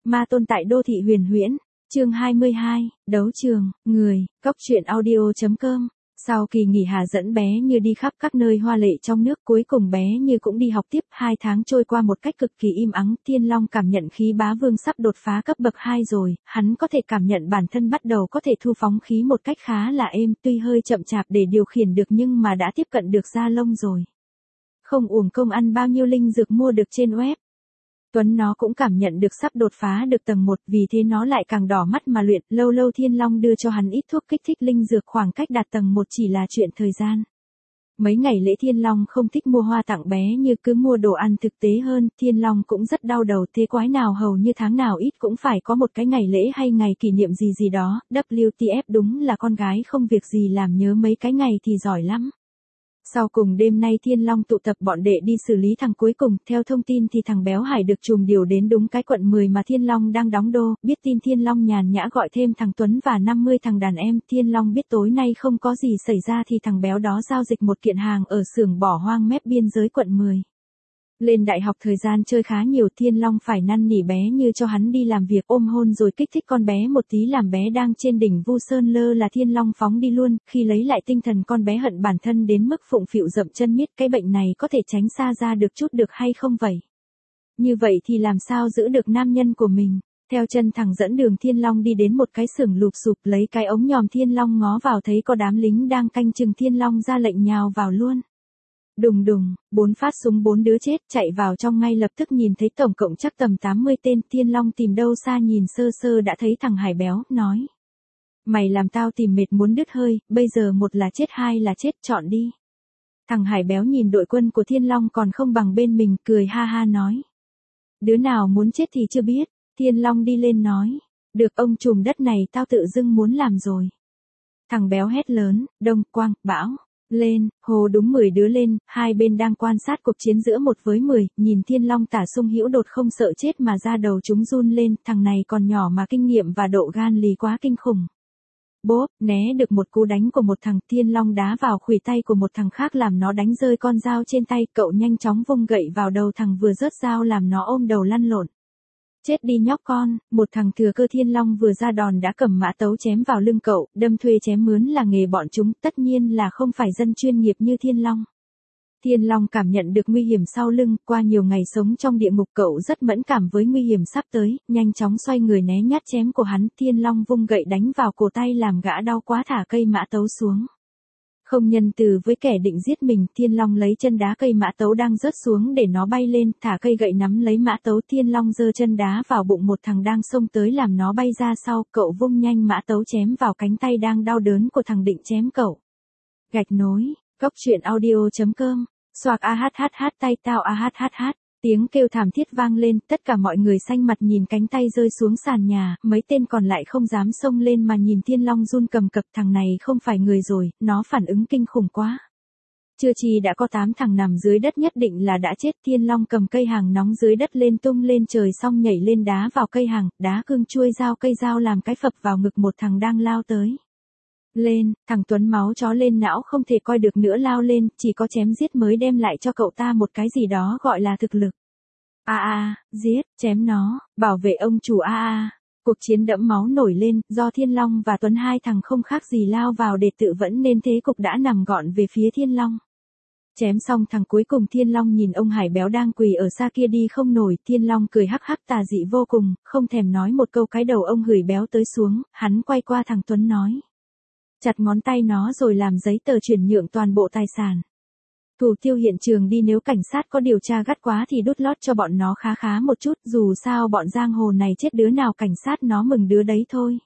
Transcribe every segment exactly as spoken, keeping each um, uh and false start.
Ma tôn tại đô thị huyền huyễn. Chương hai mươi hai, đấu trường, người, cóc truyện audio chấm com. Sau kỳ nghỉ hè dẫn bé Như đi khắp các nơi hoa lệ trong nước, cuối cùng bé Như cũng đi học tiếp. Hai tháng trôi qua một cách cực kỳ im ắng. Thiên Long cảm nhận khí bá vương sắp đột phá cấp bậc hai rồi, hắn có thể cảm nhận bản thân bắt đầu có thể thu phóng khí một cách khá là êm, tuy hơi chậm chạp để điều khiển được nhưng mà đã tiếp cận được da lông rồi. Không uổng công ăn bao nhiêu linh dược mua được trên web. Tuấn nó cũng cảm nhận được sắp đột phá được tầng một, vì thế nó lại càng đỏ mắt mà luyện. Lâu lâu Thiên Long đưa cho hắn ít thuốc kích thích linh dược, khoảng cách đạt tầng một chỉ là chuyện thời gian. Mấy ngày lễ Thiên Long không thích mua hoa tặng bé Như, cứ mua đồ ăn thực tế hơn. Thiên Long cũng rất đau đầu, thế quái nào hầu như tháng nào ít cũng phải có một cái ngày lễ hay ngày kỷ niệm gì gì đó. W T F đúng là con gái không việc gì làm nhớ mấy cái ngày thì giỏi lắm. Sau cùng đêm nay Thiên Long tụ tập bọn đệ đi xử lý thằng cuối cùng. Theo thông tin thì thằng béo Hải được trùm điều đến đúng cái quận mười mà Thiên Long đang đóng đô. Biết tin Thiên Long nhàn nhã gọi thêm thằng Tuấn và năm mươi thằng đàn em. Thiên Long biết tối nay không có gì xảy ra thì thằng béo đó giao dịch một kiện hàng ở xưởng bỏ hoang mép biên giới quận mười. Lên đại học thời gian chơi khá nhiều, Thiên Long phải năn nỉ bé Như cho hắn đi làm việc, ôm hôn rồi kích thích con bé một tí. Làm bé đang trên đỉnh Vu Sơn lơ là Thiên Long phóng đi luôn. Khi lấy lại tinh thần, con bé hận bản thân đến mức phụng phịu dậm chân miết. Cái bệnh này có thể tránh xa ra được chút được hay không vậy? Như vậy thì làm sao giữ được nam nhân của mình? Theo chân thằng dẫn đường, Thiên Long đi đến một cái xưởng lụp xụp, lấy cái ống nhòm. Thiên Long ngó vào thấy có đám lính đang canh chừng. Thiên Long ra lệnh nhào vào luôn. Đùng đùng, bốn phát súng, bốn đứa chết, chạy vào trong ngay lập tức. Nhìn thấy tổng cộng chắc tầm tám mươi tên. Thiên Long tìm đâu xa nhìn sơ sơ đã thấy thằng Hải béo, nói: Mày làm tao tìm mệt muốn đứt hơi, bây giờ một là chết hai là chết, chọn đi. Thằng Hải béo nhìn đội quân của Thiên Long còn không bằng bên mình, cười ha ha nói: Đứa nào muốn chết thì chưa biết. Thiên Long đi lên nói: Được, ông trùm đất này tao tự dưng muốn làm rồi. Thằng béo hét lớn: Đông, Quang, Bão, lên, hồ đúng mười đứa lên. Hai bên đang quan sát cuộc chiến giữa một với mười, nhìn Thiên Long tả sung hữu đột không sợ chết mà ra đầu chúng run lên. Thằng này còn nhỏ mà kinh nghiệm và độ gan lì quá kinh khủng. Bốp, né được một cú đánh của một thằng, Thiên Long đá vào khuỷu tay của một thằng khác làm nó đánh rơi con dao trên tay. Cậu nhanh chóng vung gậy vào đầu thằng vừa rớt dao làm nó ôm đầu lăn lộn. Chết đi nhóc con. Một thằng thừa cơ Thiên Long vừa ra đòn đã cầm mã tấu chém vào lưng cậu. Đâm thuê chém mướn là nghề bọn chúng, tất nhiên là không phải dân chuyên nghiệp như Thiên Long. Thiên Long cảm nhận được nguy hiểm sau lưng. Qua nhiều ngày sống trong địa ngục, cậu rất mẫn cảm với nguy hiểm sắp tới. Nhanh chóng xoay người né nhát chém của hắn. Thiên Long vung gậy đánh vào cổ tay làm gã đau quá, thả cây mã tấu xuống. Không nhân từ với kẻ định giết mình, Thiên Long lấy chân đá cây mã tấu đang rớt xuống để nó bay lên, thả cây gậy nắm lấy mã tấu. Thiên Long giơ chân đá vào bụng một thằng đang xông tới làm nó bay ra sau. Cậu vung nhanh mã tấu chém vào cánh tay đang đau đớn của thằng định chém cậu. Gạch nối, cóc truyện audio chấm com. Xoạc a hát hát hát tay tao a hát hát hát. Tiếng kêu thảm thiết vang lên, tất cả mọi người xanh mặt nhìn cánh tay rơi xuống sàn nhà. Mấy tên còn lại không dám xông lên mà nhìn Thiên Long run cầm cập. Thằng này không phải người rồi, nó phản ứng kinh khủng quá. Chưa chi đã có tám thằng nằm dưới đất, nhất định là đã chết. Thiên Long cầm cây hàng nóng dưới đất lên tung lên trời xong nhảy lên đá vào cây hàng, đá cương chuôi dao cây dao làm cái phập vào ngực một thằng đang lao tới. Lên, thằng Tuấn máu chó lên não không thể coi được nữa lao lên, chỉ có chém giết mới đem lại cho cậu ta một cái gì đó gọi là thực lực. A a, giết, chém nó, bảo vệ ông chủ a a. Cuộc chiến đẫm máu nổi lên, do Thiên Long và Tuấn hai thằng không khác gì lao vào để tự vẫn nên thế cục đã nằm gọn về phía Thiên Long. Chém xong thằng cuối cùng, Thiên Long nhìn ông Hải béo đang quỳ ở xa kia đi không nổi. Thiên Long cười hắc hắc tà dị vô cùng, không thèm nói một câu, cái đầu ông Hửi béo tới xuống. Hắn quay qua thằng Tuấn nói: Chặt ngón tay nó rồi làm giấy tờ chuyển nhượng toàn bộ tài sản. Thủ tiêu hiện trường đi, nếu cảnh sát có điều tra gắt quá thì đút lót cho bọn nó khá khá một chút, dù sao bọn giang hồ này chết đứa nào cảnh sát nó mừng đứa đấy thôi.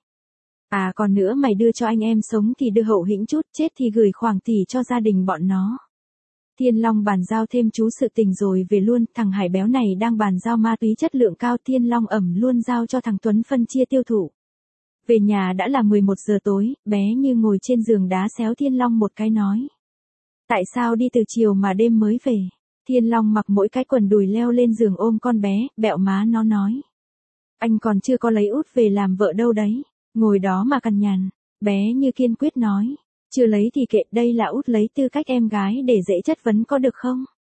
À còn nữa, mày đưa cho anh em sống thì đưa hậu hĩnh chút, chết thì gửi khoảng tỷ cho gia đình bọn nó. Thiên Long bàn giao thêm chú sự tình rồi về luôn. Thằng Hải béo này đang bàn giao ma túy chất lượng cao, Thiên Long ẩm luôn giao cho thằng Tuấn phân chia tiêu thụ. Về nhà đã là mười một giờ tối, bé Như ngồi trên giường đá xéo Thiên Long một cái nói: Tại sao đi từ chiều mà đêm mới về? Thiên Long mặc mỗi cái quần đùi leo lên giường ôm con bé, bẹo má nó nói: Anh còn chưa có lấy út về làm vợ đâu đấy, ngồi đó mà cằn nhằn. Bé Như kiên quyết nói: Chưa lấy thì kệ, đây là út lấy tư cách em gái để dễ chất vấn có được không?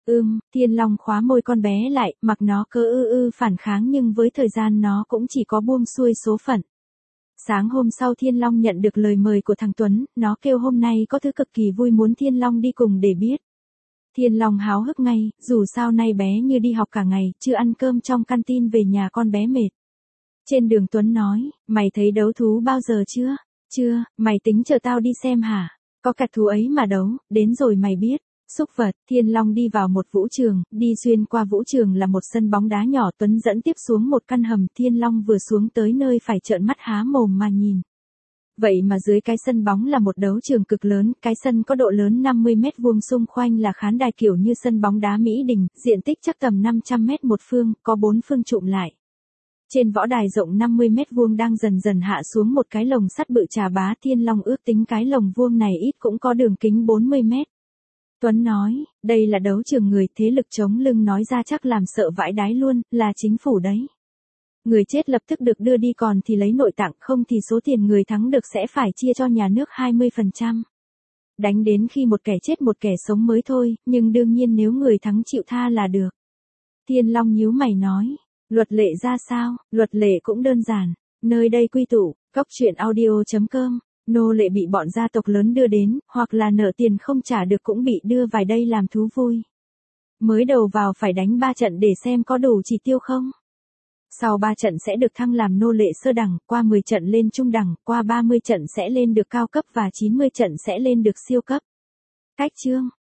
Ưm, Thiên Long khóa môi con bé lại, mặc nó cơ ư ư phản kháng nhưng với thời gian nó cũng chỉ có buông xuôi số phận. Sáng hôm sau Thiên Long nhận được lời mời của thằng Tuấn, nó kêu hôm nay có thứ cực kỳ vui muốn Thiên Long đi cùng để biết. Thiên Long háo hức ngay, dù sao nay bé như đi học cả ngày, chưa ăn cơm trong canteen về nhà con bé mệt. Trên đường Tuấn nói, mày thấy đấu thú bao giờ chưa? Chưa, mày tính chờ tao đi xem hả? Có cả thú ấy mà đấu, đến rồi mày biết. Xúc vật, Thiên Long đi vào một vũ trường, đi xuyên qua vũ trường là một sân bóng đá nhỏ. Tuấn dẫn tiếp xuống một căn hầm. Thiên Long vừa xuống tới nơi phải trợn mắt há mồm mà nhìn. Vậy mà dưới cái sân bóng là một đấu trường cực lớn, cái sân có độ lớn năm mươi mét vuông, xung quanh là khán đài kiểu như sân bóng đá Mỹ Đình, diện tích chắc tầm năm trăm mét một phương, có bốn phương trụm lại. Trên võ đài rộng năm mươi mét vuông đang dần dần hạ xuống một cái lồng sắt bự chà bá. Thiên Long ước tính cái lồng vuông này ít cũng có đường kính bốn mươi mét. Tuấn nói, đây là đấu trường người, thế lực chống lưng nói ra chắc làm sợ vãi đái luôn, là chính phủ đấy. Người chết lập tức được đưa đi, còn thì lấy nội tạng, không thì số tiền người thắng được sẽ phải chia cho nhà nước hai mươi phần trăm. Đánh đến khi một kẻ chết một kẻ sống mới thôi, nhưng đương nhiên nếu người thắng chịu tha là được. Thiên Long nhíu mày nói, luật lệ ra sao? Luật lệ cũng đơn giản, nơi đây quy tụ, cóc truyện audio chấm com. Nô lệ bị bọn gia tộc lớn đưa đến, hoặc là nợ tiền không trả được cũng bị đưa vào đây làm thú vui. Mới đầu vào phải đánh ba trận để xem có đủ chỉ tiêu không. Sau ba trận sẽ được thăng làm nô lệ sơ đẳng, qua mười trận lên trung đẳng, qua ba mươi trận sẽ lên được cao cấp và chín mươi trận sẽ lên được siêu cấp. Cách chương